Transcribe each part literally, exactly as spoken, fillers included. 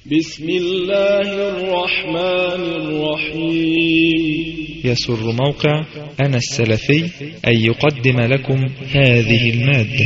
بسم الله الرحمن الرحيم. يسر موقع أنا السلفي أن يقدم لكم هذه المادة.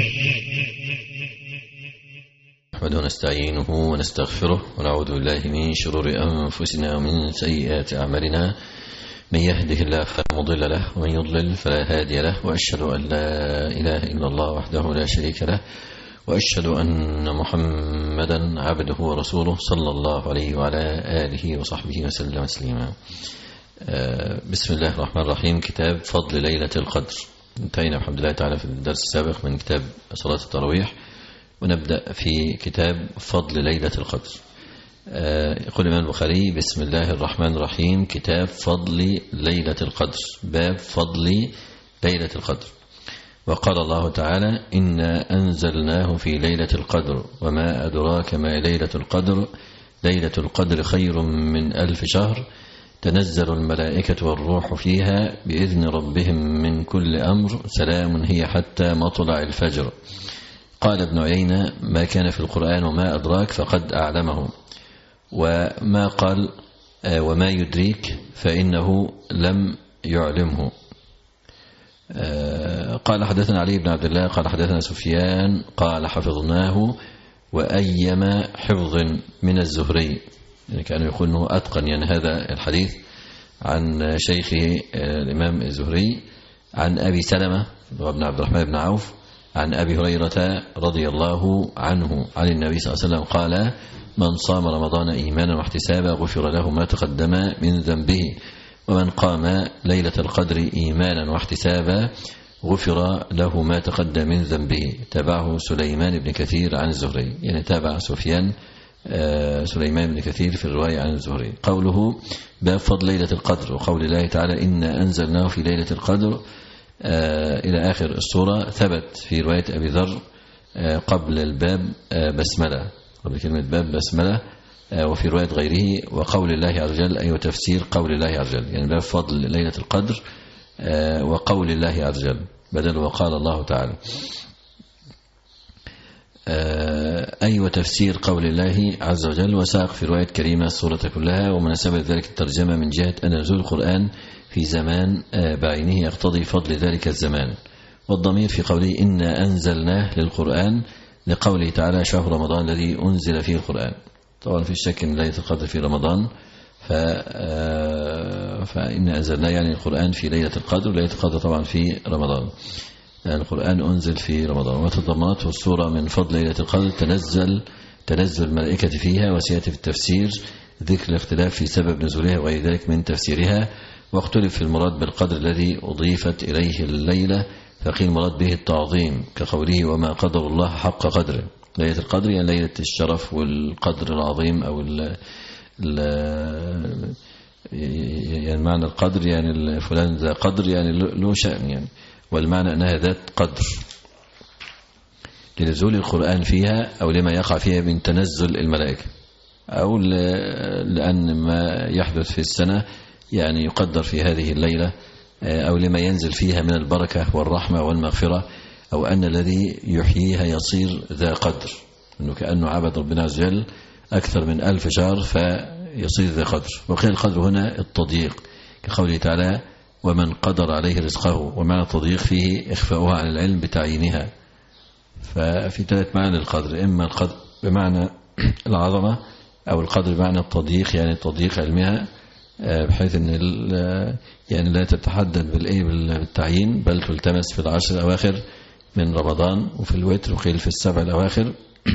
نحمده ونستعينه ونستغفره ونعوذ بالله من شرور أنفسنا ومن سيئات أعمالنا. من يهده الله فلا مضل له ومن يضلل فلا هادي له، وأشهد أن لا إله إلا الله وحده لا شريك له، وأشهد أن محمدا عبده ورسوله صلى الله عليه وعلى آله وصحبه وسلم تسليما. بسم الله الرحمن الرحيم. كتاب فضل ليلة القدر. انتهينا بحمد الله تعالى في الدرس السابق من كتاب صلاة التراويح، ونبدأ في كتاب فضل ليلة القدر. يقول الإمام البخاري: بسم الله الرحمن الرحيم. كتاب فضل ليلة القدر، باب فضل ليلة القدر. وقال الله تعالى: إنا أنزلناه في ليلة القدر وما أدراك ما ليلة القدر ليلة القدر خير من ألف شهر تنزل الملائكة والروح فيها بإذن ربهم من كل أمر سلام هي حتى مطلع الفجر. قال ابن عيينة: ما كان في القرآن وما أدراك فقد أعلمه، وما قال وما يدريك فإنه لم يعلمه. قال حدثنا علي بن عبد الله قال حدثنا سفيان قال حفظناه وأيما حفظ من الزهري، يعني كانوا يقول أنه أتقن يعني هذا الحديث عن شيخه الإمام الزهري عن أبي سلمة وابن عبد الرحمن بن عوف عن أبي هريرة رضي الله عنه عن النبي صلى الله عليه وسلم قال: من صام رمضان إيمانا واحتسابا غفر له ما تقدم من ذنبه، ومن قام ليلة القدر إيمانا واحتسابا غفر له ما تقدم من ذنبه. تابعه سليمان بن كثير عن الزهري، يعني تابع سفيان سليمان بن كثير في الرواية عن الزهري. قوله باب فضل ليلة القدر، وقول الله تعالى: إنا أنزلناه في ليلة القدر إلى آخر السورة، ثبت في رواية أبي ذر قبل الباب بسملة، قبل كلمة باب بسملة، وفي رواية غيره وقول الله عز وجل، أي وتفسير قول الله عز وجل، يعني باب فضل ليلة القدر وقول الله عز وجل بدل وقال الله تعالى، أي وتفسير قول الله عز وجل. وساق في رواية كريمة السورة كلها، ومناسبة ذلك الترجمة من جهة أن نزول القرآن في زمان بعينه يقتضي فضل ذلك الزمان، والضمير في قوله إنا أنزلناه للقرآن لقوله تعالى: شهر رمضان الذي أنزل فيه القرآن. طبعا في شك أن ليلة القدر في رمضان، ف... فإن أنزلنا يعني القرآن في ليلة القدر، وليلة القدر طبعا في رمضان، يعني القرآن أنزل في رمضان. وتضمنته السورة من فضل ليلة القدر تنزل تنزل الملائكة فيها، وسيأتي في التفسير ذكر الاختلاف في سبب نزولها وغير ذلك من تفسيرها، واختلف في المراد بالقدر الذي أضيفت إليه الليلة، فقيل المراد به التعظيم كقوله: وما قدر الله حق قدره. ليلة القدر يعني ليلة الشرف والقدر العظيم، أو ال ال يعني معنى القدر يعني فلان ذا قدر يعني له شأن، يعني والمعنى أنها ذات قدر لنزول القرآن فيها، أو لما يقع فيها من تنزل الملائكة، أو لأن ما يحدث في السنة يعني يقدر في هذه الليلة، أو لما ينزل فيها من البركة والرحمة والمغفرة، أو أن الذي يحييها يصير ذا قدر، أنه كأنه عبد ربنا عز وجل أكثر من ألف شهر فيصير ذا قدر. وقيل القدر هنا التضييق كقوله تعالى: ومن قدر عليه رزقه، ومعنى التضييق فيه إخفاؤها عن العلم بتعيينها. ففي ثلاث معنى للقدر: إما القدر بمعنى العظمة، أو القدر بمعنى التضييق يعني تضييق علمها، بحيث أن يعني لا تتحدد بالإيه بالتعيين، بل تلتمس في العشر الأواخر من رمضان، وفي الوتر، وقيل في السبع الأواخر.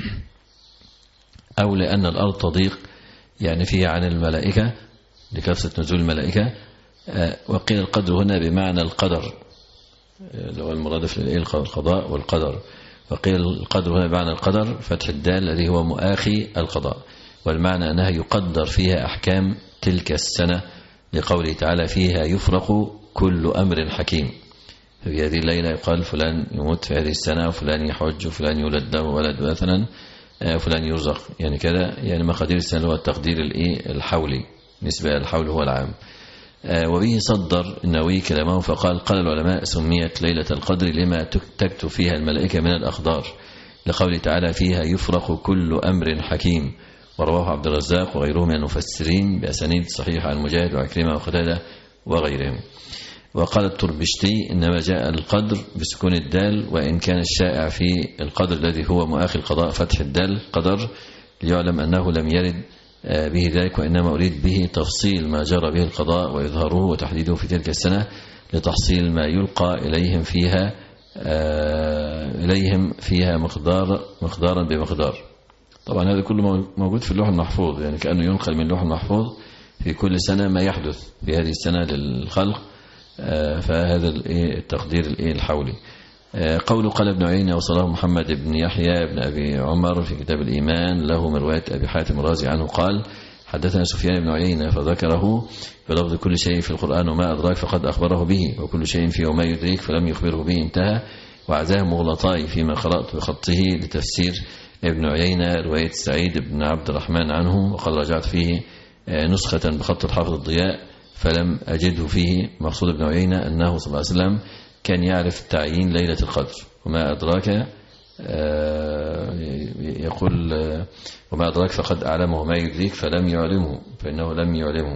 أو لأن الأرض تضيق يعني فيها عن الملائكة لكثرة نزول الملائكة. وقيل القدر هنا بمعنى القدر، لو المرادف للقضاء والقدر. وقيل القدر هنا بمعنى القدر فتح الدال الذي هو مؤاخي القضاء، والمعنى أنها يقدر فيها أحكام تلك السنة، لقوله تعالى: فيها يفرق كل أمر حكيم. في هذه الليلة يقال فلان يموت في هذه السنة، وفلان يحج، وفلان يولد له ولد مثلا، وفلان يرزق، يعني كذا، يعني مقادير السنة هو التقدير الحولي، نسبة الحول هو العام. وبه صدر النووي كلامه فقال: قال العلماء سميت ليلة القدر لما تكتب فيها الملائكة من الأقدار، لقوله تعالى: فيها يفرق كل أمر حكيم، ورواه عبد الرزاق وغيره من المفسرين بأسانيد صحيحة عن مجاهد وعكرمة وقتادة وغيرهم. وقال التربشتي إنما جاء القدر بسكون الدال، وإن كان الشائع في القدر الذي هو مؤاخي القضاء فتح الدال قدر، ليعلم أنه لم يرد به ذلك، وإنما أريد به تفصيل ما جرى به القضاء وإظهاره وتحديده في تلك السنة لتحصيل ما يلقى إليهم فيها إليهم فيها مقدار مقدارا بمقدار. طبعا هذا كله موجود في اللوح المحفوظ، يعني كأنه ينقل من اللوح المحفوظ في كل سنة ما يحدث في هذه السنة للخلق، فهذا التقدير الحولي. قوله قال ابن عيينة وصلاه محمد بن يحيى بن أبي عمر في كتاب الإيمان له من رواية أبي حاتم الرازي عنه قال حدثنا سفيان بن عيينة فذكره بلفظ كل شيء في القرآن وما أدراك فقد أخبره به، وكل شيء فيه وما يدريك فلم يخبره به، انتهى. وعزاه مغلطاي فيما قرأت بخطه لتفسير ابن عيينة رواية سعيد بن عبد الرحمن عنه، وقد رجعت فيه نسخة بخط الحافظ الضياء فلم أجده فيه. مقصود ابن عيينة أنه صلى الله عليه وسلم كان يعرف تعيين ليلة القدر، وما أدراك يقول وما أدراك فقد أعلمه وما يدريك فلم يعلمه فإنه لم يعلمه.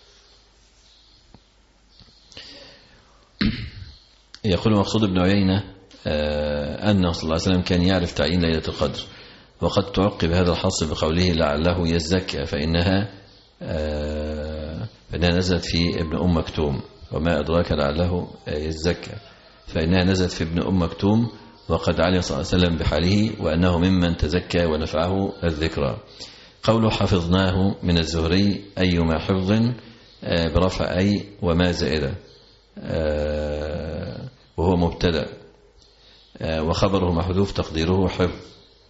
يقول مقصود ابن عيينة أنه صلى الله عليه وسلم كان يعرف تعيين ليلة القدر، وقد تعقب هذا الحصر بقوله لعله يزكى، فإنها فإنها نزلت في ابن أم مكتوم، وما أدراك لعله يزكى، فإنها نزلت في ابن أم مكتوم، وقد علي صلى الله عليه وسلم بحاله وأنه ممن تزكى ونفعه الذكرى. قوله حفظناه من الزهري أيما حفظ برفع أي وما زائدة، وهو مبتدأ، وخبره محذوف تقديره حفظ.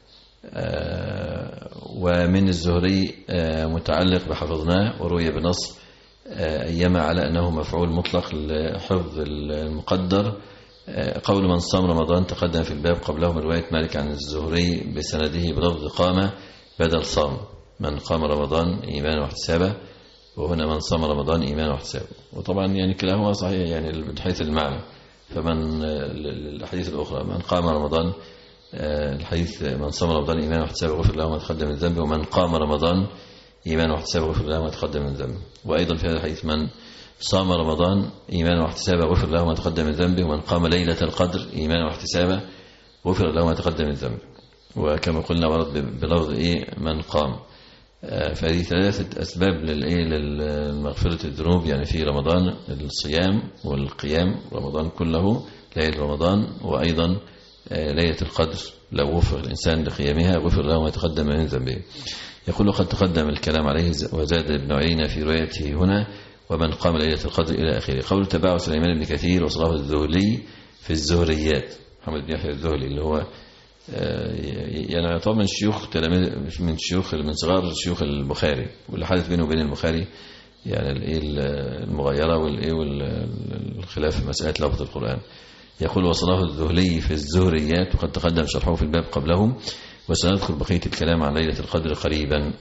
ومن الزهري متعلق بحفظناه، وروي بنص أيما على أنه مفعول مطلق لحفظ المقدر. قول من صام رمضان تقدم في الباب قبله من رواية مالك عن الزهري بسنده بلفظ قام بدل صام، من قام رمضان إيمانا واحتسابا، وهنا من صام رمضان إيمانا واحتسابا. وطبعا يعني كلاهما صحيح يعني من حيث المعنى. فمن الحديث الأخرى من قام رمضان، الحديث من صام رمضان إيمانا واحتسابا غفر له ما تقدم من ذنبه، ومن قام رمضان إيمانا واحتسابا غفر له ما تقدم من ذنبه. وأيضا في هذا الحديث من صام رمضان إيمانا واحتسابا غفر له ما تقدم من ذنبه، ومن قام ليلة القدر إيمانا واحتسابا غفر له ما تقدم من ذنبه. وكما قلنا ورد بلفظ إيه من قام. فهذه ثلاثة أسباب للإيه للمغفرة الذنوب، يعني في رمضان الصيام والقيام رمضان كله ليلة رمضان، وأيضا ليلة القدر لو غفر الإنسان لقيامها غفر له ما تقدم من ذنبه. يقول قد تقدم الكلام عليه، وزاد ابن عيينة في روايته هنا ومن قام ليلة القدر إلى آخره. قول تبعه سليمان بن كثير وصلاه الذهلي في الزهريات، محمد بن يحيى الذهلي اللي هو يعني يعتبر من شيوخ تلاميذ من شيوخ من صغار شيوخ البخاري، واللي حدث بينه وبين البخاري يعني الايه المغايره والايه والخلاف في مساله لفظ القرآن. يقول وصلاه الذهلي في الزهريات، وقد تقدم شرحه في الباب قبله، وسندخل بقية الكلام عن ليلة القدر قريبا.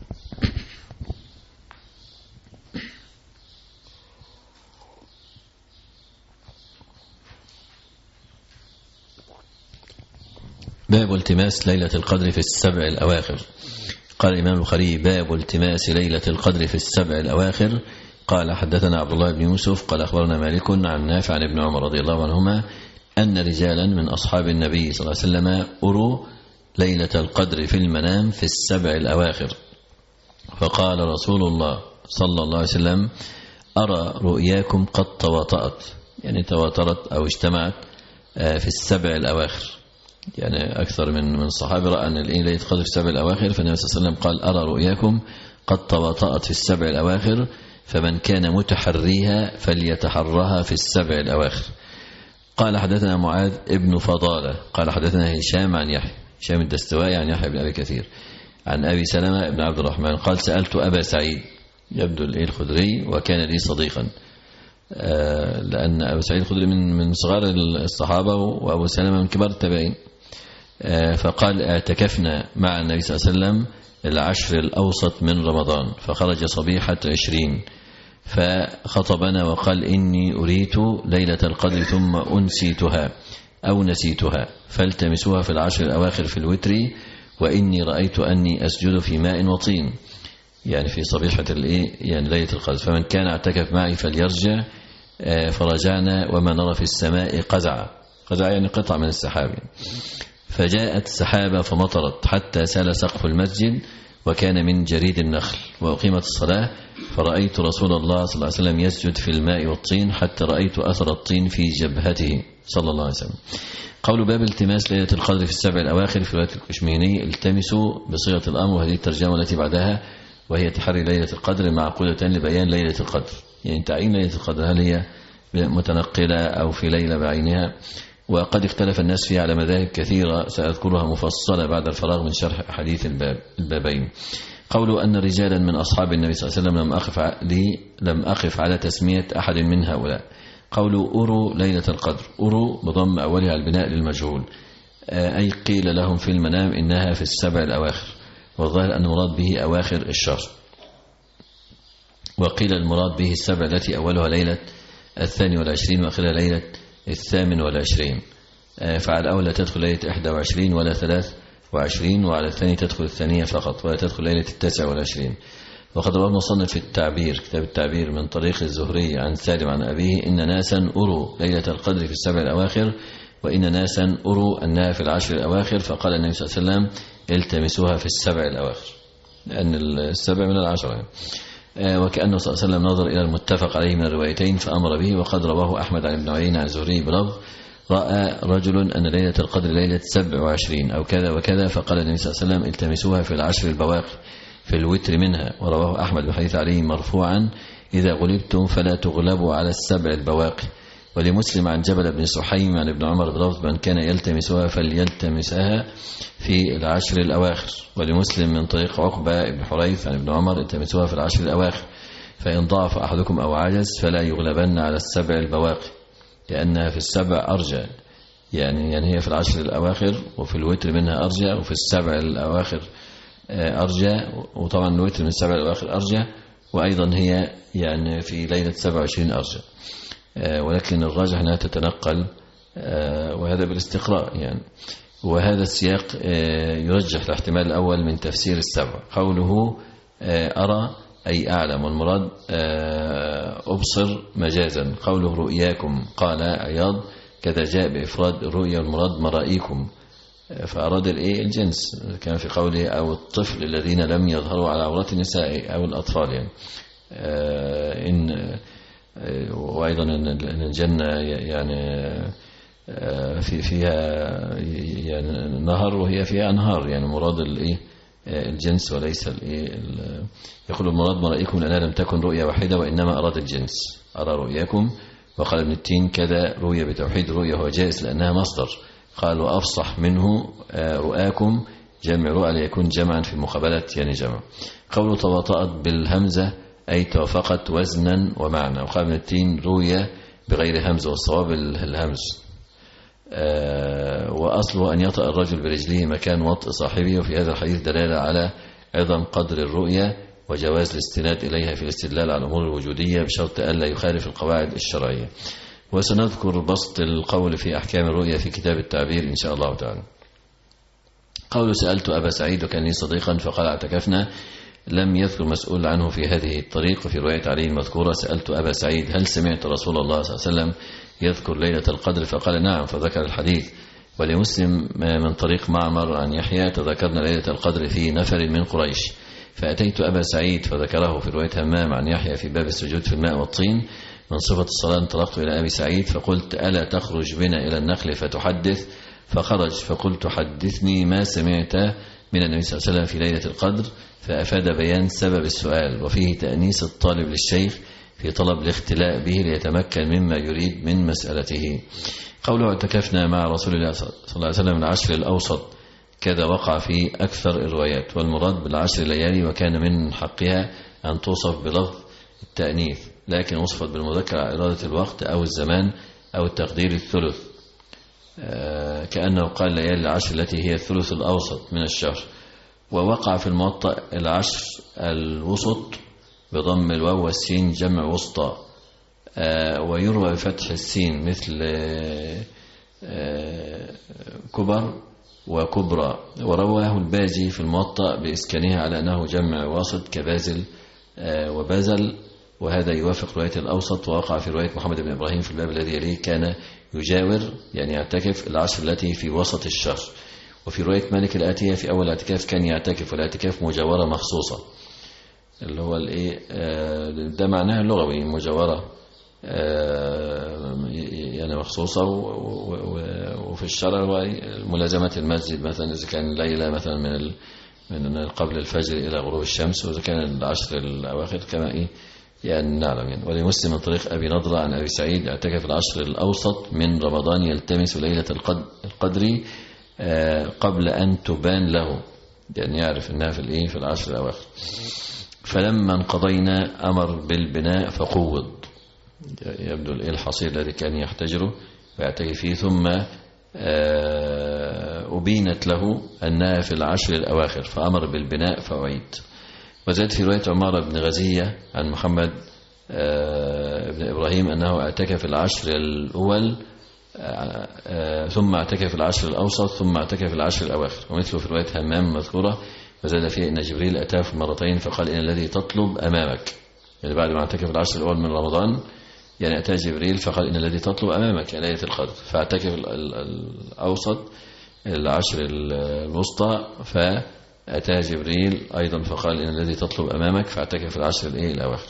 باب التماس ليلة القدر في السبع الأواخر. قال الإمام البخاري باب التماس ليلة القدر في السبع الأواخر. قال حدثنا عبد الله بن يوسف قال أخبرنا مالك عن نافع عن ابن عمر رضي الله عنهما أن رجالا من أصحاب النبي صلى الله عليه وسلم أروا ليلة القدر في المنام في السبع الأواخر، فقال رسول الله صلى الله عليه وسلم أرى رؤياكم قد تواطأت، يعني تواترت أو اجتمعت في السبع الأواخر، يعني أكثر من من الصحابة رأى أن ليلة القدر في السبع الأواخر، فالنبي صلى الله عليه وسلم قال أرى رؤياكم قد تواطأت في السبع الأواخر، فمن كان متحريها فليتحرها في السبع الأواخر. قال حدثنا معاذ ابن فضالة قال حدثنا هشام عن يحيى هشام الدستوائي عن يحيى بن أبي كثير عن أبي سلمة بن عبد الرحمن قال سألت أبا سعيد يبدو الخدري وكان لي صديقا، لأن أبو سعيد الخدري من من صغار الصحابة وأبو سلمة من كبار التابعين، فقال اعتكفنا مع النبي صلى الله عليه وسلم العشر الأوسط من رمضان، فخرج صبيحة عشرين فخطبنا وقال إني أريت ليلة القدر ثم أنسيتها أو نسيتها، فالتمسوها في العشر الأواخر في الوتر وإني رأيت أني أسجد في ماء وطين، يعني في صبيحة الإيه يعني ليلة القدر، فمن كان اعتكف معي فليرجع. فرجعنا وما نرى في السماء قزع، قزع يعني قطع من السحاب. فجاءت السحابة فمطرت حتى سال سقف المسجد وكان من جريد النخل، وأقيمت الصلاة فرأيت رسول الله صلى الله عليه وسلم يسجد في الماء والطين حتى رأيت أثر الطين في جبهته صلى الله عليه وسلم. قول باب التماس ليلة القدر في السبع الأواخر في رواية الكشميني التمسوا بصيغة الأمر، وهذه الترجمة التي بعدها وهي تحري ليلة القدر معقودة لبيان ليلة القدر، يعني تعيين ليلة القدر هل هي متنقلة أو في ليلة بعينها. وقد اختلف الناس فيها على مذاهب كثيرة سأذكرها مفصلة بعد الفراغ من شرح حديث الباب البابين. قولوا أن رجالا من أصحاب النبي صلى الله عليه وسلم لم أقف لي لم أقف على تسمية أحد من هؤلاء. قولوا أروا ليلة القدر، أروا بضم أولها البناء للمجهول، أي قيل لهم في المنام إنها في السبع الأواخر، والظاهر أن المراد به أواخر الشهر، وقيل المراد به السبع التي أولها ليلة الثاني والعشرين وآخرها ليلة الثامن والعشرين. فعلى الأول لا تدخل ليلة إحدى وعشرين ولا ثلاث وعشرين، وعلى الثاني تدخل الثانية فقط ولا تدخل ليلة التاسع والعشرين. وقد رواه المصنف في التعبير كتاب التعبير من طريق الزهري عن سالم عن أبيه إن ناسا أروا ليلة القدر في السبع الأواخر وإن ناسا أروا أنها في العشر الأواخر، فقال النبي صلى الله عليه وسلم التمسوها في السبع الأواخر، لأن السبع من العشر. وكأنه صلى الله عليه وسلم نظر إلى المتفق عليه من الروايتين فأمر به. وقد رواه أحمد عن ابن عيينة عن الزهري بلفظ رأى رجل أن ليلة القدر ليلة سبع وعشرين أو كذا وكذا، فقال النبي صلى الله عليه وسلم التمسوها في العشر البواقي في الوتر منها. ورواه أحمد بحديث عليه مرفوعا إذا غلبتم فلا تغلبوا على السبع البواقي. ولمسلم عن جبل بن سحيم عن ابن عمر بلفظ من كان يلتمسها فليلتمسها في العشر الأواخر. ولمسلم من طريق عقبة بن حريث عن ابن عمر التمسوها في العشر الأواخر، فإن ضعف أحدكم أو عجز فلا يغلبن على السبع البواقي لأنها في السبع أرجى، يعني يعني هي في العشر الأواخر وفي الوتر منها أرجى وفي السبع الأواخر أرجى، وطبعا الوتر من السبع الأواخر أرجى، وأيضا هي يعني في ليلة سبع وعشرين أرجى، ولكن الراجح أنها تتنقل وهذا بالاستقراء يعني. وهذا السياق يرجح الاحتمال الأول من تفسير السبع. قوله أرى أي أعلم، والمراد أبصر مجازا. قوله رؤياكم قال عياض كذا جاء بإفراد الرؤيا والمراد مرائيكم، فأراد الإيه الجنس كان في قوله أو الطفل الذين لم يظهروا على عورات النساء أو الأطفال يعني. إن وأيضا أن الجنة يعني في فيها يعني نهر وهي فيها أنهار، يعني مراد الإيه الجنس وليس الإيه. يقول المراد مرائيكم لأنها لم تكن رؤيا واحدة وإنما أراد الجنس. أرى رؤياكم. وقال ابن التين كذا رؤيا بتوحيد الرؤيا هو جائز لأنها مصدر. قال وأفصح منه رؤاكم جمع رؤى ليكون جمعا في مقابلة يعني جمع. قوله تواطأت بالهمزة أي توافقت وزنا ومعنى. وقال ابن التين رؤيا بغير همزة والصواب الهمز. وأصله أن يطأ الرجل برجله مكان وطء صاحبه. وفي هذا الحديث دلالة على عظم قدر الرؤيا وجواز الاستناد إليها في الاستدلال على الأمور الوجودية بشرط ألا يخالف القواعد الشرعية. وسنذكر بسط القول في أحكام الرؤيا في كتاب التعبير إن شاء الله تعالى. قول سألت أبا سعيد وكان لي صديقا فقال اعتكفنا، لم يذكر مسؤول عنه في هذه الطريق. وفي رواية علي المذكورة سألت أبا سعيد هل سمعت رسول الله صلى الله عليه وسلم يذكر ليلة القدر؟ فقال نعم، فذكر الحديث. ولمسلم من طريق معمر عن يحيى تذكرنا ليلة القدر في نفر من قريش، فأتيت أبا سعيد فذكره. في رواية همام عن يحيى في باب السجود في الماء والطين من صفة الصلاة انطلقت إلى أبي سعيد فقلت ألا تخرج بنا إلى النخل فتحدث؟ فخرج فقلت حدثني ما سمعت من النبي صلى الله عليه وسلم في ليلة القدر، فأفاد بيان سبب السؤال وفيه تأنيس الطالب للشيخ في طلب الاختلاء به ليتمكن مما يريد من مسألته. قوله اعتكفنا مع رسول الله صلى الله عليه وسلم العشر الأوسط كذا وقع في أكثر الروايات، والمراد بالعشر ليالي وكان من حقها أن توصف بلفظ التأنيث، لكن وصفت بالمذكر على إرادة الوقت أو الزمان أو التقدير الثلث، كأنه قال ليالي العشر التي هي الثلث الأوسط من الشهر. ووقع في الموطأ العشر الوسط بضم الواو والسين جمع وسطى، ويروى بفتح السين مثل كبر وكبرى. ورواه الباجي في الموطأ بإسكانها على أنه جمع واسط كبازل وبازل، وهذا يوافق رواية الأوسط، ووقع في رواية محمد بن إبراهيم في الباب الذي يليه كان يجاور يعني يعتكف العشر التي في وسط الشهر. وفي رواية مالك الآتية في أول اعتكاف كان يعتكف، والاعتكاف مجاورة مخصوصة، اللي هو الايه ده معناها اللغوي مجاورة يعني مخصوصة. وفي الشرع هو ملازمة المسجد مثلا إذا كان ليلة مثلا من من قبل الفجر إلى غروب الشمس، وإذا كان العشر الأواخر كما إيه يعني نعلم يعني. ولمسلم من طريق أبي نضرة عن أبي سعيد اعتكف العشر الأوسط من رمضان يلتمس ليلة القدر قبل أن تبان له، يعني يعرف أنها في الإيه في العشر الأواخر. فلما انقضينا أمر بالبناء فقوض، يبدو الإيه الحصير الذي كان يحتجره ويعتكف فيه، ثم أبينت له أنها في العشر الأواخر فأمر بالبناء فأعيد. وزاد في رواية عمارة بن غزية عن محمد بن إبراهيم أنه اعتكف العشر الأول ثم اعتكف العشر الأوسط ثم اعتكف العشر الأواخر. ومثله في رواية همام مذكورة وزاد فيه أن جبريل أتاه في مرتين فقال إن الذي تطلب أمامك، يعني بعد ما اعتكف العشر الأول من رمضان يعني أتى جبريل فقال إن الذي تطلب أمامك ليلة القدر، فاعتكف الأوسط العشر الوسطى فأتى جبريل أيضا فقال إن الذي تطلب أمامك فاعتكف العشر الأواخر.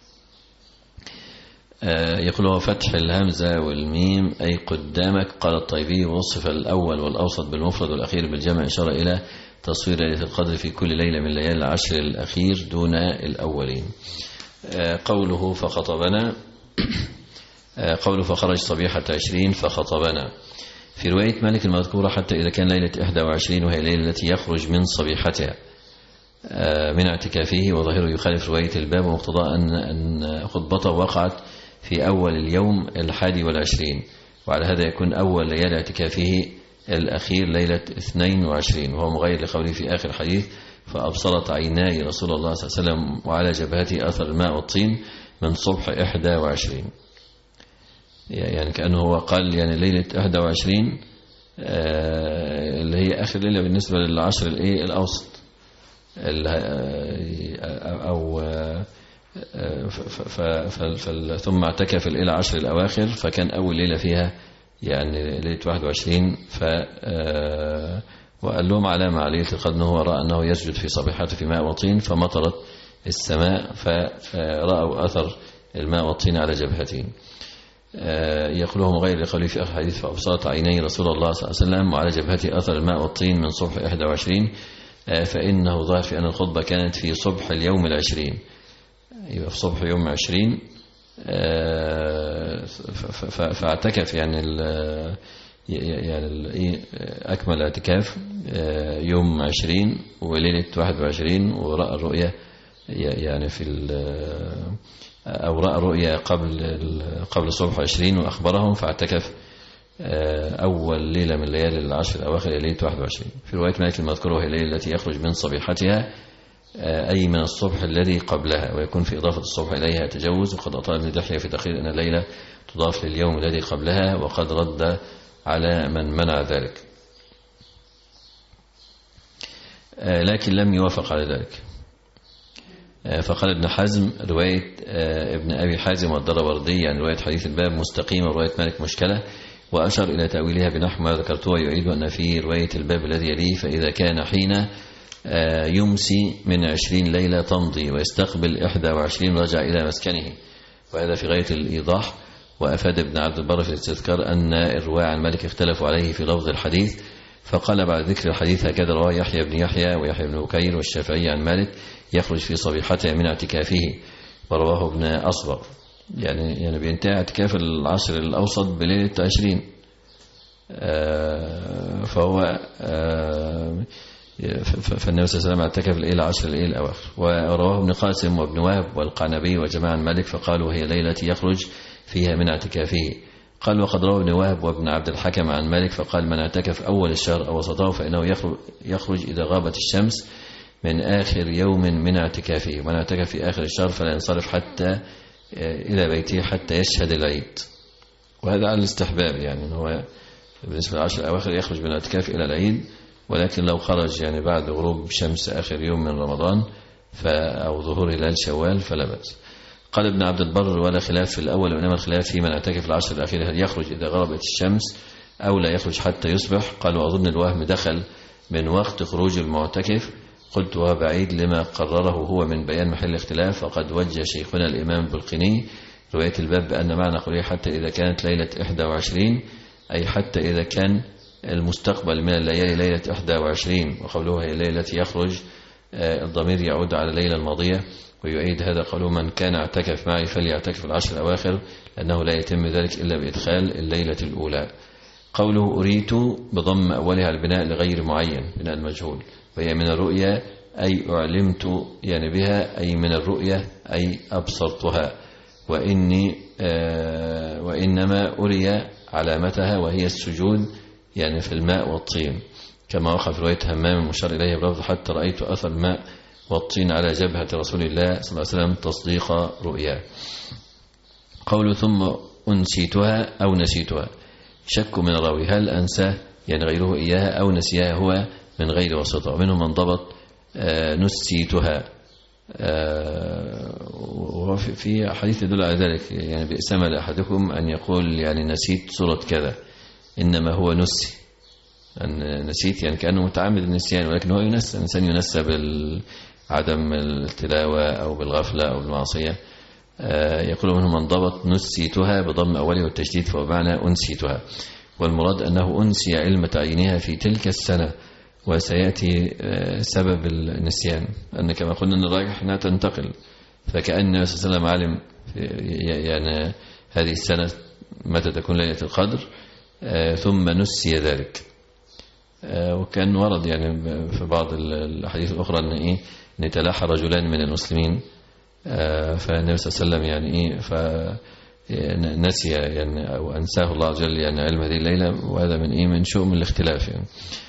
يقول هو فتح الهمزة والميم أي قدامك. قال الطيبي وصف الأول والأوسط بالمفرد والأخير بالجمع إشارة إلى تصوير ليلة القدر في كل ليلة من ليالي العشر الأخير دون الأولين. قوله فخطبنا، قوله فخرج صبيحة عشرين فخطبنا في رواية مالك المذكورة حتى إذا كان ليلة إحدى وعشرين وهي الليلة التي يخرج من صبيحتها من اعتكافه، وظاهره يخالف رواية الباب ومقتضى أن خطبته وقعت في أول اليوم الحادي والعشرين، وعلى هذا يكون أول ليالي اعتكافه الأخير ليلة اثنين وعشرين، وهو مغير لقوله في آخر الحديث فأبصرت عيناي رسول الله صلى الله عليه وسلم وعلى جبهته أثر الماء والطين من صبح إحدى وعشرين، يعني كأنه هو قال يعني ليلة إحدى وعشرين اللي هي آخر ليلة بالنسبة للعشر الإيه الأوسط أو ثم اعتكف إلى العشر الأواخر فكان أول ليلة فيها يعني ليلة واحد وعشرين. ف وقال لهم علامة على ليلة القدر أنه رأى أنه يسجد في صبيحته في ماء وطين فمطرت السماء فرأوا أثر الماء والطين على جبهتين. يقولهم غير لقوله في آخر الحديث فأبصرت عيني رسول الله صلى الله عليه وسلم وعلى جبهته أثر الماء والطين من صبح إحدى وعشرين، فإنه ظاهر في أن الخطبة كانت في صبح اليوم العشرين، يبقى في صبح يوم عشرين فاعتكف يعني ال يعني أكمل اعتكاف يوم عشرين وليلة واحد وعشرين، ورأى الرؤية يعني في أو رأى الرؤيا قبل قبل صبح عشرين وأخبرهم فاعتكف أول ليلة من ليالي العشر الأواخر ليلة واحد وعشرين. في رواية مالك المذكورة وهي الليلة التي يخرج من صبيحتها أي من الصبح الذي قبلها، ويكون في إضافة الصبح إليها تجوز. وقد أطال ابن دحية في تقرير أن الليلة تضاف لليوم الذي قبلها، وقد رد على من منع ذلك لكن لم يوافق على ذلك. فقال ابن حزم رواية ابن أبي حازم والدربردي عن رواية حديث الباب مستقيمة ورواية مالك مشكلة، وأشر إلى تأويلها بنحو ما ذكرته، ويعيد أن في رواية الباب الذي يليه فإذا كان حين يمسي من عشرين ليلة تمضي ويستقبل إحدى وعشرين رجع إلى مسكنه، وهذا في غاية الإيضاح. وأفاد ابن عبد البر في الاستذكار أن الرواة عن مالك اختلفوا عليه في لفظ الحديث، فقال بعد ذكر الحديث هكذا رواه يحيى بن يحيى ويحيى بن بكير والشافعي عن مالك يخرج في صبيحته من اعتكافه، ورواه ابن أصبغ يعني يعني بينتهي اعتكاف العشر الأوسط بليلة عشرين، فهو فالنبي صلى الله عليه وسلم اعتكف إلى العشر الأواخر. ورواه ابن قاسم وابن وهب والقعنبي وجماعة مالك فقالوا هي ليلة يخرج فيها من اعتكافه. قال وقد روى ابن وهب وابن عبد الحكم عن مالك فقال من اعتكف أول الشهر أو وسطه فإنه يخرج إذا غابت الشمس من آخر يوم من اعتكافه، ومن اعتكف في آخر الشهر فلا ينصرف حتى إلى بيته حتى يشهد العيد. وهذا على الاستحباب، يعني هو بالنسبة للعشر الأواخر يخرج من الاعتكاف إلى العيد ولكن لو خرج يعني بعد غروب شمس آخر يوم من رمضان أو ظهور هلال شوال فلا بأس. قال ابن عبد البر: ولا خلاف في الأول، وإنما الخلاف في من اعتكف العشر الأخيرة هل يخرج إذا غربت الشمس أو لا يخرج حتى يصبح. قال: وأظن الوهم دخل من وقت خروج المعتكف. قلت: وهو بعيد لما قرره هو من بيان محل اختلاف. وقد وجه شيخنا الإمام البلقيني رواية الباب بأن معنى قوله حتى إذا كانت ليلة إحدى وعشرين أي حتى إذا كان المستقبل من الليالي ليلة إحدى وعشرين، وقوله هي الليلة يخرج الضمير يعود على الليلة الماضية. ويؤيد هذا قوله: من كان اعتكف معي فليعتكف العشر الأواخر، لأنه لا يتم ذلك إلا بإدخال الليلة الأولى. قوله أريت بضم أولها البناء لغير معين، بناء المجهول، وهي من الرؤيا أي أعلمت يعني بها، أي من الرؤيا أي أبصرتها. وإني آه وإنما أري علامتها وهي السجود يعني في الماء والطين، كما وقع في رواية همام المشار إليه بلفظ: حتى رأيت أثر الماء والطين على جبهة رسول الله صلى الله عليه وسلم تصديق رؤياه. قول ثم أنسيتها أو نسيتها، شك من الراوي هل أنسى يعني غيره إياها أو نسيها هو من غير وسطة. ومنهم من ضبط آه نسيتها، آه وفي حديث يدل على ذلك، يعني بئس ما لأحدكم أن يقول يعني نسيت سورة كذا، إنما هو نسي، أن نسيت يعني كأنه متعمد النسيان، ولكن هو ينسى، الإنسان ينسى بعدم التلاوة أو بالغفلة أو بالمعصية. يقول منهم من ضبط نسيتها بضم أوله والتشديد فهو معنى أنسيتها، والمراد أنه أنسي علم تعيينها في تلك السنة، وسيأتي سبب النسيان أن كما قلنا أن الراجح أنها تنتقل، فكأن النبي صلى الله عليه وسلم علم يعني هذه السنة متى تكون ليلة القدر ثم نسي ذلك. وكان ورد يعني في بعض الأحاديث الأخرى أن إيه أن تلاحى رجلان من المسلمين، فالنبي صلى الله عليه وسلم يعني إيه فنسي يعني أو أنساه الله عز وجل يعني علم هذه الليلة، وهذا من إيه من شؤم الاختلاف يعني.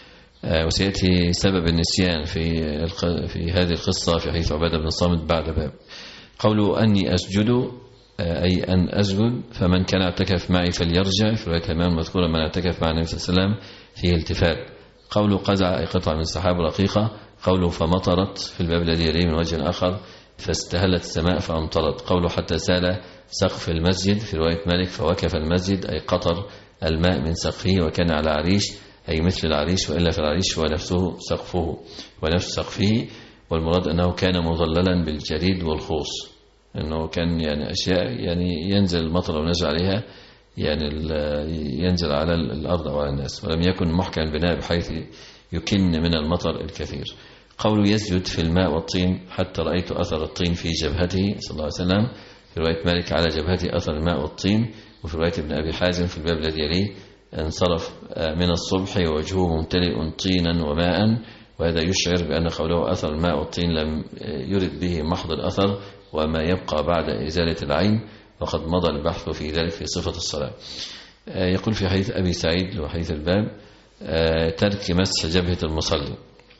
وسيأتي سبب النسيان في في هذه القصة في حديث عبادة بن الصامت بعد باب. قوله أني أسجد أي أن أسجد، فمن كان اعتكف معي فليرجع، في رواية همام المذكورة من اعتكف مع النبي صلى الله عليه وسلم فيه التفات. قوله قزع أي قطعة من السحاب رقيقة. قوله فمطرت في الباب الذي يليه من وجه آخر فاستهلت السماء فأمطرت. قوله حتى سال سقف المسجد في رواية مالك فوكف المسجد أي قطر الماء من سقفه، وكان على عريش أي مثل العريش، وإلا في العريش ونفسه سقفه ونفس سقفه. والمراد أنه كان مظللا بالجريد والخوص، أنه كان يعني أشياء يعني ينزل المطر ونزل عليها يعني ينزل على الأرض أو على الناس، ولم يكن محكم بناء بحيث يكن من المطر الكثير. قوله يسجد في الماء والطين حتى رأيت أثر الطين في جبهته صلى الله عليه وسلم، في رواية مالك على جبهته أثر الماء والطين، وفي رواية ابن أبي حازم في الباب الذي يليه انصرف من الصبح ووجهه ممتلئ طينا وماء. وهذا يشعر بأن قوله أثر الماء والطين لم يرد به محض الأثر وما يبقى بعد إزالة العين، وقد مضى البحث في ذلك في صفة الصلاة. يقول في حديث أبي سعيد وحديث الباب ترك مسح جبهة المصلي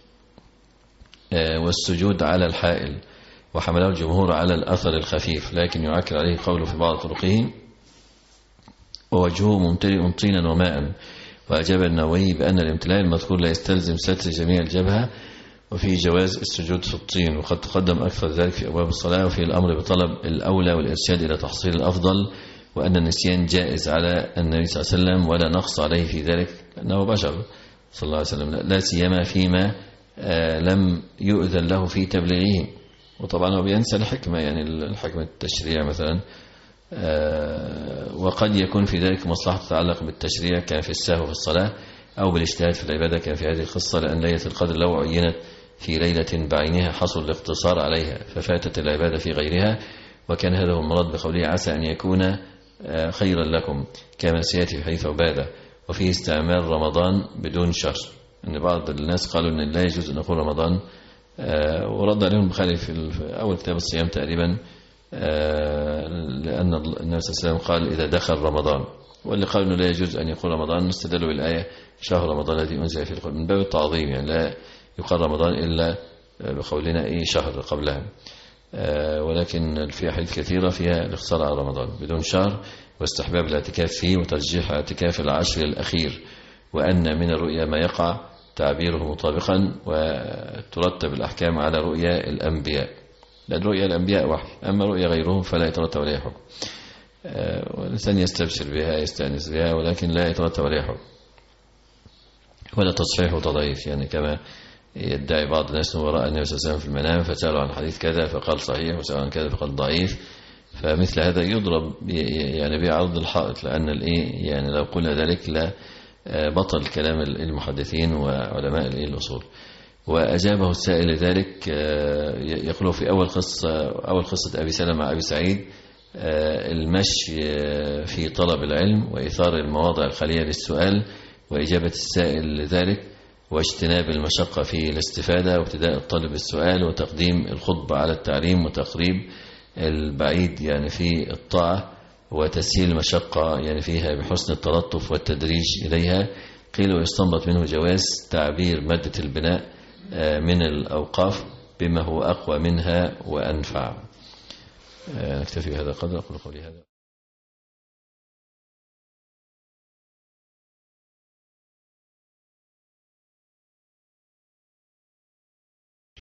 والسجود على الحائل، وحمله الجمهور على الأثر الخفيف، لكن يعكر عليه قوله في بعض طرقه ووجهه ممتلئ طينا وماء. وأجاب النووي بأن الامتلاء المذكور لا يستلزم ستر جميع الجبهة، وفي جواز السجود في الطين، وقد تقدم أكثر ذلك في أبواب الصلاة، وفي الأمر بطلب الأولى والإرشاد إلى تحصيل الأفضل، وأن النسيان جائز على النبي صلى الله عليه وسلم ولا نقص عليه في ذلك لأنه بشر صلى الله عليه وسلم، لا سيما فيما لم يؤذن له في تبليغه. وطبعا هو بينسى الحكمة يعني الحكمة التشريع مثلا، وقد يكون في ذلك مصلحة تتعلق بالتشريع كان في السهو في الصلاة أو بالاجتهاد في العبادة كان في هذه القصة، لأن ليلة القدر لو عينت في ليلة بعينها حصل الاقتصار عليها ففاتت العبادة في غيرها، وكان هذا هو المراد بقوله عسى أن يكون خيرا لكم كما سيأتي في حديث عبادة. وفيه استعمال رمضان بدون شهر، أن بعض الناس قالوا أن لا يجوز أن نقول رمضان، ورد عليهم البخاري في أول كتاب الصيام تقريبا، لأن النبي صلى الله عليه وسلم قال إذا دخل رمضان، واللي قالوا أنه لا يجوز أن يقول رمضان استدلوا بالآية شهر رمضان الذي أنزل فيه القرآن من باب التعظيم، يعني لا يقال رمضان إلا بقولنا إيه شهر قبلها، ولكن في أحاديث كثيرة فيها الاقتصار على رمضان بدون شهر، واستحباب الاعتكاف فيه وترجيح اعتكاف العشر الأخير، وأن من الرؤيا ما يقع تعبيره مطابقا وترتب الأحكام على رؤيا الأنبياء، لأن رؤيا الأنبياء وحي، أما رؤيا غيرهم فلا يترتب عليها حكم. والإنسان يستبشر بها يستأنس بها ولكن لا يترتب عليها حكم ولا تصحيح وتضعيف، يعني كما يدعي بعض الناس أنه رأى النبي صلى الله عليه وسلم في المنام فسألوا عن حديث كذا فقال صحيح، وسألوا عن كذا فقال ضعيف، فمثل هذا يضرب يعني بعرض الحائط، لأن الإيه يعني لو قلنا ذلك لا بطل كلام المحدثين وعلماء الأصول. وأجابه السائل لذلك يقول في أول قصة أول قصة أبي سلمة مع أبي سعيد المشي في طلب العلم وإثار المواضع الخالية للسؤال وإجابة السائل لذلك واجتناب المشقة في الاستفادة وابتداء الطالب السؤال وتقديم الخطبة على التعليم وتقريب البعيد يعني في الطاعة وتسهيل المشقة يعني فيها بحسن التلطف والتدريج إليها. قيل ويستنبط منه جواز تعبير مادة البناء من الأوقاف بما هو أقوى منها وأنفع. نكتفي بهذا القدر. أقول قولي هذا.